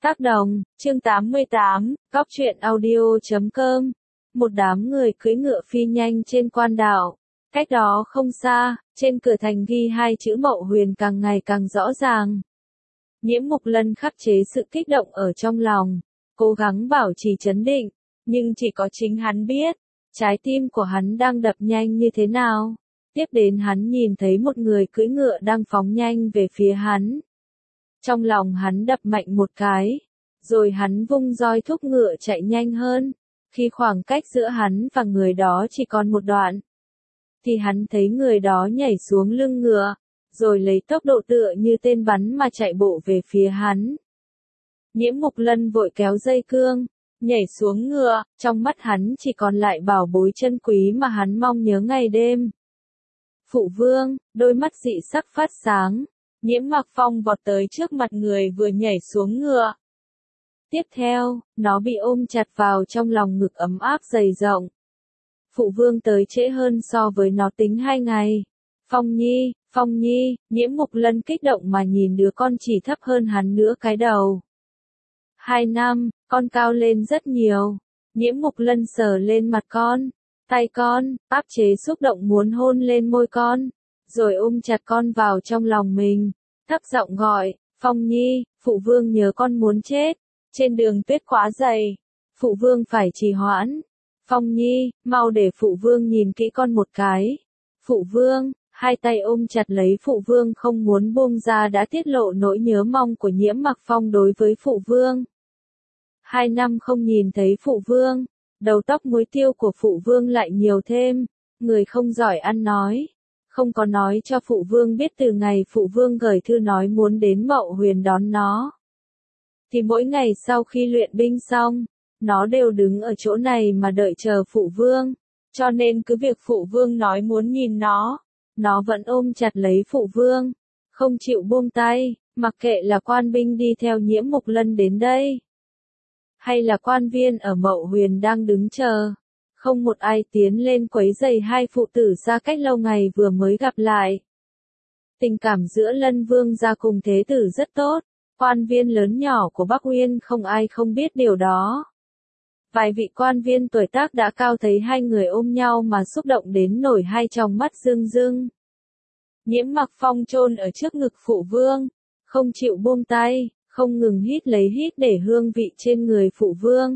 Tác đồng, chương 88, Góc truyện audio.com. Một đám người cưỡi ngựa phi nhanh trên quan đảo. Cách đó không xa, trên cửa thành ghi hai chữ Mậu Huyền càng ngày càng rõ ràng. Nhiễm Mục Lân khắc chế sự kích động ở trong lòng, cố gắng bảo trì trấn định, nhưng chỉ có chính hắn biết, trái tim của hắn đang đập nhanh như thế nào. Tiếp đến hắn nhìn thấy một người cưỡi ngựa đang phóng nhanh về phía hắn. Trong lòng hắn đập mạnh một cái, rồi hắn vung roi thúc ngựa chạy nhanh hơn. Khi khoảng cách giữa hắn và người đó chỉ còn một đoạn, thì hắn thấy người đó nhảy xuống lưng ngựa, rồi lấy tốc độ tựa như tên bắn mà chạy bộ về phía hắn. Nhiễm Mục Lân vội kéo dây cương, nhảy xuống ngựa, trong mắt hắn chỉ còn lại bảo bối chân quý mà hắn mong nhớ ngày đêm. Phụ vương, đôi mắt dị sắc phát sáng. Nhiễm Mạc Phong vọt tới trước mặt người vừa nhảy xuống ngựa. Tiếp theo, nó bị ôm chặt vào trong lòng ngực ấm áp dày rộng. Phụ vương tới trễ hơn so với nó tính 2 ngày. Phong Nhi, Nhiễm Mục Lân kích động mà nhìn đứa con chỉ thấp hơn hắn nữa cái đầu. 2 năm, con cao lên rất nhiều. Nhiễm Mục Lân sờ lên mặt con, tay con, áp chế xúc động muốn hôn lên môi con, rồi ôm chặt con vào trong lòng mình, thấp giọng gọi, Phong Nhi, phụ vương nhớ con muốn chết. Trên đường tuyết quá dày, phụ vương phải trì hoãn. Phong Nhi, mau để phụ vương nhìn kỹ con một cái. Phụ vương, hai tay ôm chặt lấy phụ vương không muốn buông ra đã tiết lộ nỗi nhớ mong của Nhiễm Mạc Phong đối với phụ vương. 2 năm không nhìn thấy phụ vương, đầu tóc muối tiêu của phụ vương lại nhiều thêm, người không giỏi ăn nói. Không có nói cho phụ vương biết từ ngày phụ vương gửi thư nói muốn đến Mậu Huyền đón nó. Thì mỗi ngày sau khi luyện binh xong, nó đều đứng ở chỗ này mà đợi chờ phụ vương. Cho nên cứ việc phụ vương nói muốn nhìn nó vẫn ôm chặt lấy phụ vương, không chịu buông tay, mặc kệ là quan binh đi theo Nhiễm Mục Lân đến đây, hay là quan viên ở Mậu Huyền đang đứng chờ. Không một ai tiến lên quấy rầy hai phụ tử xa cách lâu ngày vừa mới gặp lại. Tình cảm giữa Lân Vương gia cùng thế tử rất tốt, quan viên lớn nhỏ của Bắc Uyên không ai không biết điều đó. Vài vị quan viên tuổi tác đã cao thấy hai người ôm nhau mà xúc động đến nổi hai tròng mắt rưng rưng. Nhiễm Mạc Phong chôn ở trước ngực phụ vương, không chịu buông tay, không ngừng hít lấy hít để hương vị trên người phụ vương.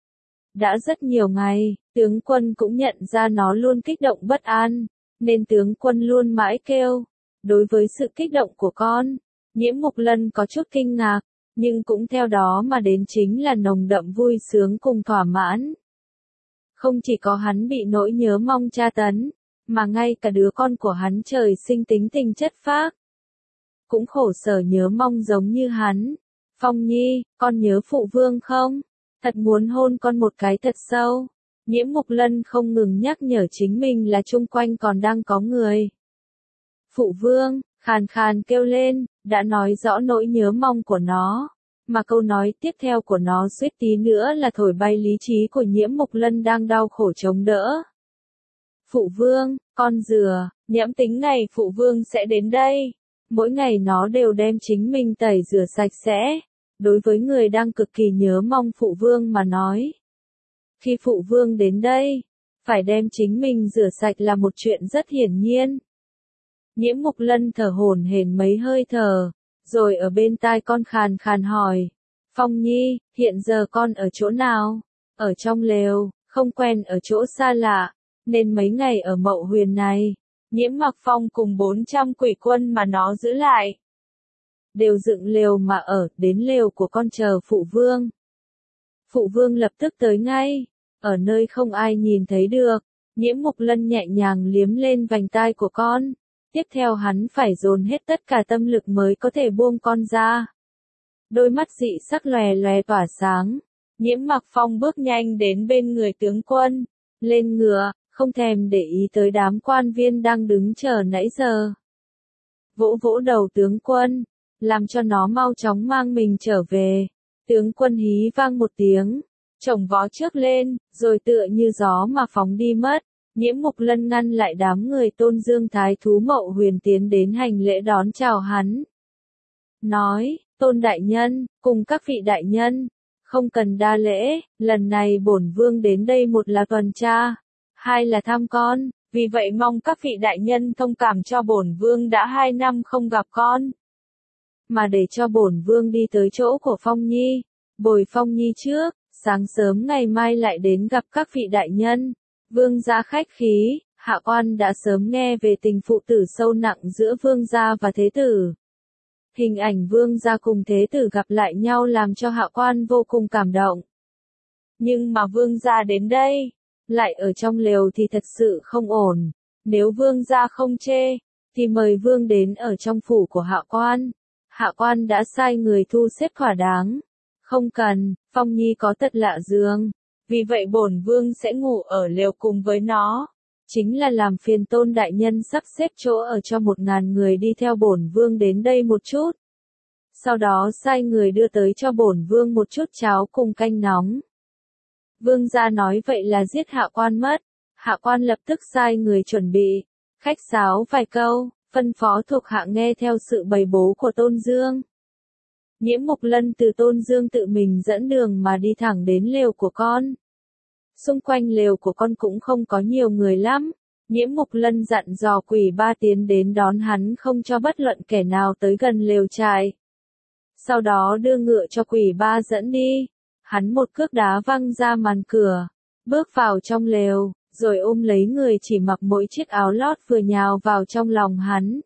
Đã rất nhiều ngày, tướng quân cũng nhận ra nó luôn kích động bất an, nên tướng quân luôn mãi kêu. Đối với sự kích động của con, Nhiễm Mục Lân có chút kinh ngạc, nhưng cũng theo đó mà đến chính là nồng đậm vui sướng cùng thỏa mãn. Không chỉ có hắn bị nỗi nhớ mong tra tấn, mà ngay cả đứa con của hắn trời sinh tính tình chất phác cũng khổ sở nhớ mong giống như hắn. Phong Nhi, con nhớ phụ vương không? Thật muốn hôn con một cái thật sâu. Nhiễm Mục Lân không ngừng nhắc nhở chính mình là chung quanh còn đang có người. Phụ vương, khàn khàn kêu lên, đã nói rõ nỗi nhớ mong của nó, mà câu nói tiếp theo của nó suýt tí nữa là thổi bay lý trí của Nhiễm Mục Lân đang đau khổ chống đỡ. Phụ vương, con dừa, nhẫm tính ngày phụ vương sẽ đến đây. Mỗi ngày nó đều đem chính mình tẩy rửa sạch sẽ. Đối với người đang cực kỳ nhớ mong phụ vương mà nói, khi phụ vương đến đây, phải đem chính mình rửa sạch là một chuyện rất hiển nhiên. Nhiễm Mục Lân thở hổn hển mấy hơi thở, rồi ở bên tai con khàn khàn hỏi, Phong Nhi, hiện giờ con ở chỗ nào? Ở trong lều, không quen ở chỗ xa lạ, nên mấy ngày ở Mậu Huyền này, Nhiễm Mạc Phong cùng 400 quỷ quân mà nó giữ lại đều dựng lều mà ở, đến lều của con chờ phụ vương. Phụ vương lập tức tới ngay, ở nơi không ai nhìn thấy được. Nhiễm Mục Lân nhẹ nhàng liếm lên vành tai của con. Tiếp theo hắn phải dồn hết tất cả tâm lực mới có thể buông con ra. Đôi mắt dị sắc lòe lòe tỏa sáng. Nhiễm Mạc Phong bước nhanh đến bên người tướng quân, lên ngựa, không thèm để ý tới đám quan viên đang đứng chờ nãy giờ. Vỗ vỗ đầu tướng quân, làm cho nó mau chóng mang mình trở về. Tướng quân hí vang một tiếng, chổng vó trước lên, rồi tựa như gió mà phóng đi mất. Nhiễm Mục Lân ngăn lại đám người Tôn Dương Thái thú Mậu Huyền tiến đến hành lễ đón chào hắn. Nói, Tôn đại nhân, cùng các vị đại nhân, không cần đa lễ, lần này bổn vương đến đây một là tuần tra, hai là thăm con, vì vậy mong các vị đại nhân thông cảm cho bổn vương đã 2 năm không gặp con. Mà để cho bổn vương đi tới chỗ của Phong Nhi, bồi Phong Nhi trước, sáng sớm ngày mai lại đến gặp các vị đại nhân. Vương gia khách khí, hạ quan đã sớm nghe về tình phụ tử sâu nặng giữa vương gia và thế tử. Hình ảnh vương gia cùng thế tử gặp lại nhau làm cho hạ quan vô cùng cảm động. Nhưng mà vương gia đến đây, lại ở trong lều thì thật sự không ổn. Nếu vương gia không chê, thì mời vương đến ở trong phủ của hạ quan. Hạ quan đã sai người thu xếp thỏa đáng. Không cần, Phong Nhi có tật lạ giường. Vì vậy bổn vương sẽ ngủ ở lều cùng với nó. Chính là làm phiền Tôn đại nhân sắp xếp chỗ ở cho 1000 người đi theo bổn vương đến đây một chút. Sau đó sai người đưa tới cho bổn vương một chút cháo cùng canh nóng. Vương gia nói vậy là giết hạ quan mất. Hạ quan lập tức sai người chuẩn bị, khách sáo vài câu, phân phó thuộc hạ nghe theo sự bày bố của Tôn Dương. Nhiễm Mục Lân từ Tôn Dương tự mình dẫn đường mà đi thẳng đến lều của con. Xung quanh lều của con cũng không có nhiều người lắm. Nhiễm Mục Lân dặn dò Quỷ Ba tiến đến đón hắn không cho bất luận kẻ nào tới gần lều trại. Sau đó đưa ngựa cho Quỷ Ba dẫn đi. Hắn một cước đá văng ra màn cửa, bước vào trong lều, rồi ôm lấy người chỉ mặc mỗi chiếc áo lót vừa nhào vào trong lòng hắn.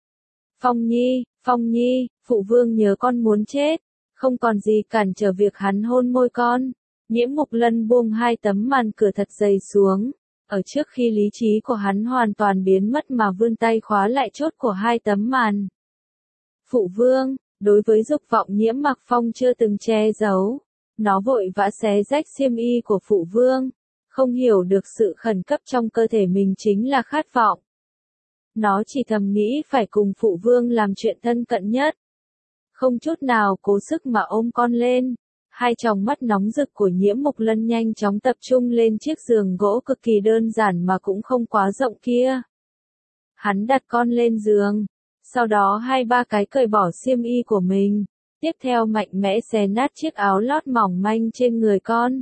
Phong Nhi, phụ vương nhớ con muốn chết, không còn gì cản trở việc hắn hôn môi con. Nhiễm Mục Lân buông 2 tấm màn cửa thật dày xuống, ở trước khi lý trí của hắn hoàn toàn biến mất mà vươn tay khóa lại chốt của 2 tấm màn. Phụ vương, đối với dục vọng Nhiễm Mặc Phong chưa từng che giấu, nó vội vã xé rách xiêm y của phụ vương, không hiểu được sự khẩn cấp trong cơ thể mình chính là khát vọng. Nó chỉ thầm nghĩ phải cùng phụ vương làm chuyện thân cận nhất. Không chút nào cố sức mà ôm con lên. 2 tròng mắt nóng rực của Nhiễm Mục Lân nhanh chóng tập trung lên chiếc giường gỗ cực kỳ đơn giản mà cũng không quá rộng kia. Hắn đặt con lên giường, sau đó 2-3 cái cởi bỏ xiêm y của mình, tiếp theo mạnh mẽ xé nát chiếc áo lót mỏng manh trên người con.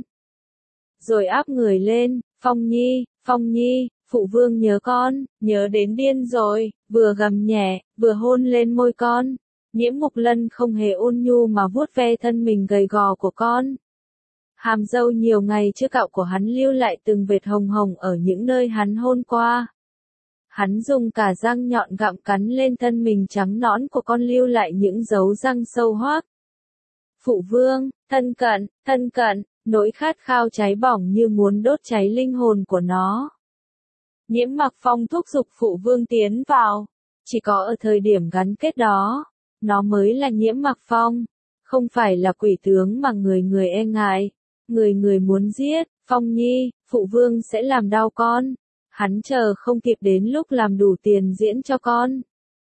Rồi áp người lên, Phong Nhi, phụ vương nhớ con, nhớ đến điên rồi, vừa gầm nhẹ, vừa hôn lên môi con. Nhiễm Mục Lân không hề ôn nhu mà vuốt ve thân mình gầy gò của con. Hàm râu nhiều ngày chưa cạo của hắn lưu lại từng vệt hồng hồng ở những nơi hắn hôn qua. Hắn dùng cả răng nhọn gặm cắn lên thân mình trắng nõn của con lưu lại những dấu răng sâu hoác. Phụ vương, thân cận, nỗi khát khao cháy bỏng như muốn đốt cháy linh hồn của nó. Nhiễm Mặc Phong thúc giục phụ vương tiến vào. Chỉ có ở thời điểm gắn kết đó, nó mới là Nhiễm Mặc Phong, không phải là quỷ tướng mà người người e ngại, người muốn giết. Phong Nhi, phụ vương sẽ làm đau con. Hắn chờ không kịp đến lúc làm đủ tiền diễn cho con.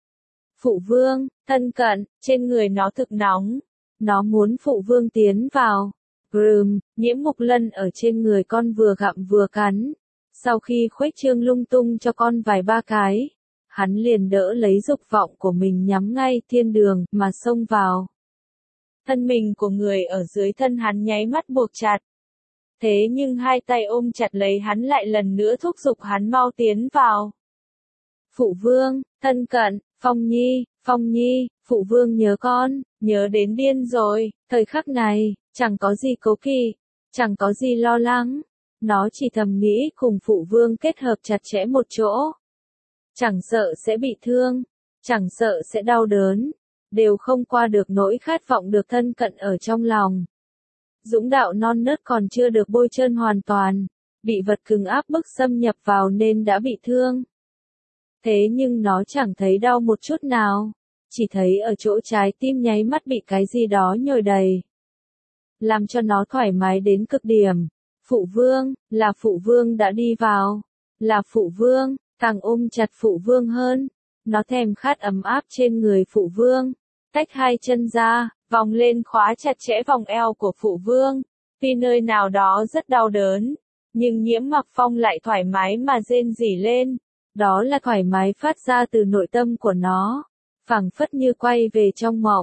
Phụ vương, thân cận, trên người nó thực nóng. Nó muốn phụ vương tiến vào. Nhiễm Mục Lân ở trên người con vừa gặm vừa cắn. Sau khi khuếch trương lung tung cho con vài ba cái, hắn liền đỡ lấy dục vọng của mình nhắm ngay thiên đường mà xông vào. Thân mình của người ở dưới thân hắn nháy mắt buộc chặt. Thế nhưng 2 tay ôm chặt lấy hắn lại lần nữa thúc giục hắn mau tiến vào. Phụ vương, thân cận, Phong Nhi, phụ vương nhớ con, nhớ đến điên rồi. Thời khắc này, chẳng có gì cố kỵ, chẳng có gì lo lắng. Nó chỉ thầm nghĩ cùng phụ vương kết hợp chặt chẽ một chỗ. Chẳng sợ sẽ bị thương, chẳng sợ sẽ đau đớn, đều không qua được nỗi khát vọng được thân cận ở trong lòng. Dũng đạo non nớt còn chưa được bôi trơn hoàn toàn, bị vật cứng áp bức xâm nhập vào nên đã bị thương. Thế nhưng nó chẳng thấy đau một chút nào, chỉ thấy ở chỗ trái tim nháy mắt bị cái gì đó nhồi đầy. Làm cho nó thoải mái đến cực điểm. Phụ vương, là phụ vương đã đi vào. Là phụ vương, càng ôm chặt phụ vương hơn. Nó thèm khát ấm áp trên người phụ vương. Tách 2 chân ra, vòng lên khóa chặt chẽ vòng eo của phụ vương. Vì nơi nào đó rất đau đớn. Nhưng Nhiễm Mặc Phong lại thoải mái mà rên rỉ lên. Đó là thoải mái phát ra từ nội tâm của nó. Phảng phất như quay về trong mộng.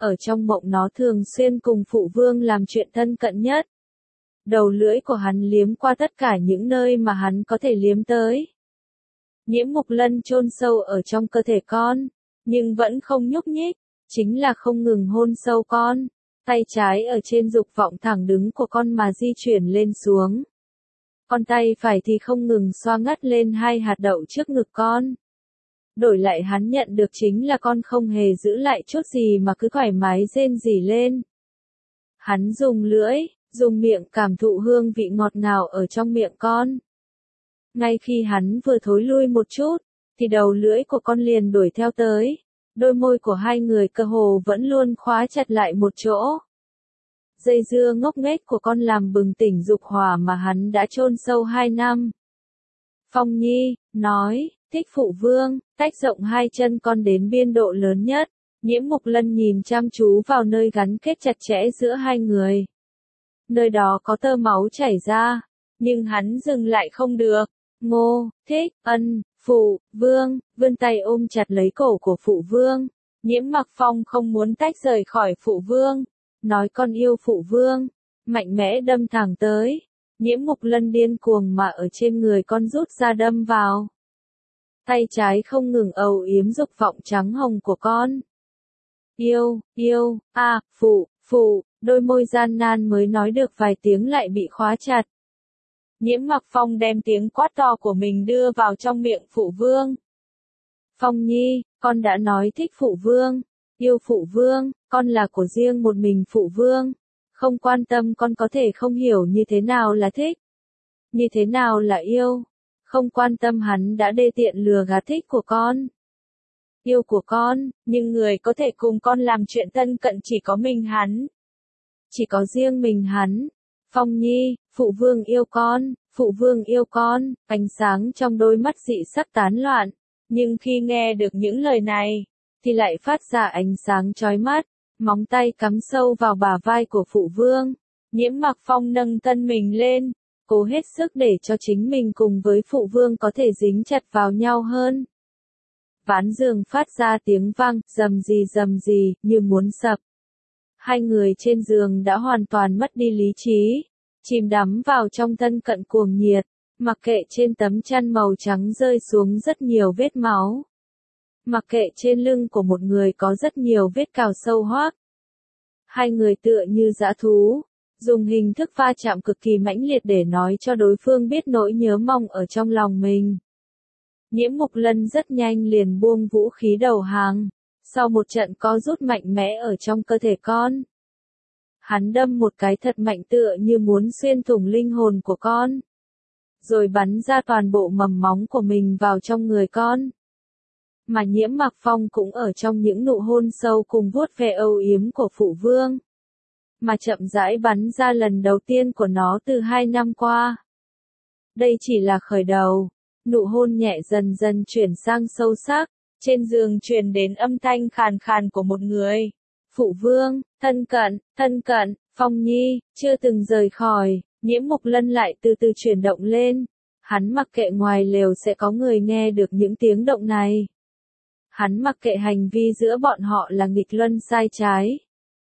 ở trong mộng nó thường xuyên cùng phụ vương làm chuyện thân cận nhất. Đầu lưỡi của hắn liếm qua tất cả những nơi mà hắn có thể liếm tới. Nhiễm Mục Lân chôn sâu ở trong cơ thể con, nhưng vẫn không nhúc nhích, chính là không ngừng hôn sâu con, tay trái ở trên dục vọng thẳng đứng của con mà di chuyển lên xuống. Con tay phải thì không ngừng xoa ngắt lên hai hạt đậu trước ngực con. Đổi lại hắn nhận được chính là con không hề giữ lại chút gì mà cứ thoải mái rên rỉ lên. Hắn dùng lưỡi, dùng miệng cảm thụ hương vị ngọt ngào ở trong miệng con. Ngay khi hắn vừa thối lui một chút, thì đầu lưỡi của con liền đuổi theo tới. Đôi môi của hai người cơ hồ vẫn luôn khóa chặt lại một chỗ. Dây dưa ngốc nghếch của con làm bừng tỉnh dục hỏa mà hắn đã chôn sâu 2 năm. Phong Nhi, nói, thích phụ vương, tách rộng hai chân con đến biên độ lớn nhất. Nhiễm Mục Lân nhìn chăm chú vào nơi gắn kết chặt chẽ giữa hai người. Nơi đó có tơ máu chảy ra, nhưng hắn dừng lại không được. Ngô, thích, phụ, vương, vươn tay ôm chặt lấy cổ của phụ vương. Nhiễm Mặc Phong không muốn tách rời khỏi phụ vương. Nói con yêu phụ vương, mạnh mẽ đâm thẳng tới. Nhiễm Mục Lân điên cuồng mà ở trên người con rút ra đâm vào. Tay trái không ngừng âu yếm dục vọng trắng hồng của con. Yêu, phụ, đôi môi gian nan mới nói được vài tiếng lại bị khóa chặt. Nhiễm Mặc Phong đem tiếng quát to của mình đưa vào trong miệng phụ vương. Phong Nhi, con đã nói thích phụ vương, yêu phụ vương, con là của riêng một mình phụ vương. Không quan tâm con có thể không hiểu như thế nào là thích, như thế nào là yêu. Không quan tâm hắn đã đê tiện lừa gạt thích của con, yêu của con, nhưng người có thể cùng con làm chuyện thân cận chỉ có mình hắn. Chỉ có riêng mình hắn. Phong Nhi, phụ vương yêu con, phụ vương yêu con, ánh sáng trong đôi mắt dị sắc tán loạn. Nhưng khi nghe được những lời này, thì lại phát ra ánh sáng chói mắt, móng tay cắm sâu vào bả vai của phụ vương. Nhiễm Mặc Phong nâng thân mình lên, cố hết sức để cho chính mình cùng với phụ vương có thể dính chặt vào nhau hơn. Ván giường phát ra tiếng vang, rầm rì, như muốn sập. Hai người trên giường đã hoàn toàn mất đi lý trí, chìm đắm vào trong thân cận cuồng nhiệt, mặc kệ trên tấm chăn màu trắng rơi xuống rất nhiều vết máu. Mặc kệ trên lưng của một người có rất nhiều vết cào sâu hoác. Hai người tựa như dã thú, dùng hình thức va chạm cực kỳ mãnh liệt để nói cho đối phương biết nỗi nhớ mong ở trong lòng mình. Nhiễm Mục Lân rất nhanh liền buông vũ khí đầu hàng, sau một trận co rút mạnh mẽ ở trong cơ thể con. Hắn đâm một cái thật mạnh tựa như muốn xuyên thủng linh hồn của con. Rồi bắn ra toàn bộ mầm móng của mình vào trong người con. Mà Nhiễm Mặc Phong cũng ở trong những nụ hôn sâu cùng vuốt ve âu yếm của phụ vương. Mà chậm rãi bắn ra lần đầu tiên của nó từ 2 năm qua. Đây chỉ là khởi đầu. Nụ hôn nhẹ dần dần chuyển sang sâu sắc. Trên giường truyền đến âm thanh khàn khàn của một người. Phụ vương, thân cận, Phong Nhi, chưa từng rời khỏi. Nhiễm Mục Lân lại từ từ chuyển động lên. Hắn mặc kệ ngoài lều sẽ có người nghe được những tiếng động này. Hắn mặc kệ hành vi giữa bọn họ là nghịch luân sai trái.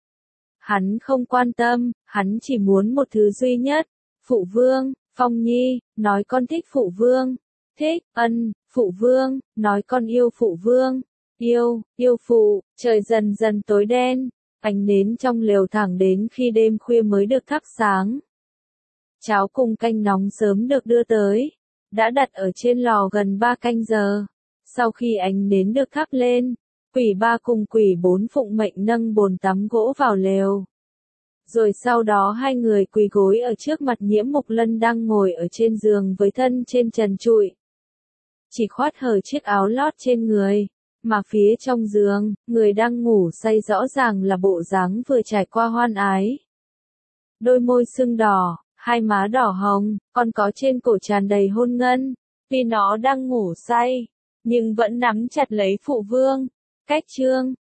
Hắn không quan tâm, hắn chỉ muốn một thứ duy nhất. Phụ vương, Phong Nhi, nói con thích phụ vương. Thích, phụ vương, nói con yêu phụ vương. Yêu phụ, trời dần dần tối đen. Ánh nến trong lều thẳng đến khi đêm khuya mới được thắp sáng. Cháo cùng canh nóng sớm được đưa tới. Đã đặt ở trên lò gần 3 canh giờ. Sau khi ánh nến được thắp lên, Quỷ Ba cùng Quỷ Bốn phụng mệnh nâng bồn tắm gỗ vào lều. Rồi sau đó hai người quỳ gối ở trước mặt Nhiễm Mục Lân đang ngồi ở trên giường với thân trên trần trụi. Chỉ khoát hở chiếc áo lót trên người, mà phía trong giường, người đang ngủ say rõ ràng là bộ dáng vừa trải qua hoan ái. Đôi môi sưng đỏ, hai má đỏ hồng, còn có trên cổ tràn đầy hôn ngân, vì nó đang ngủ say, nhưng vẫn nắm chặt lấy phụ vương. Cách chương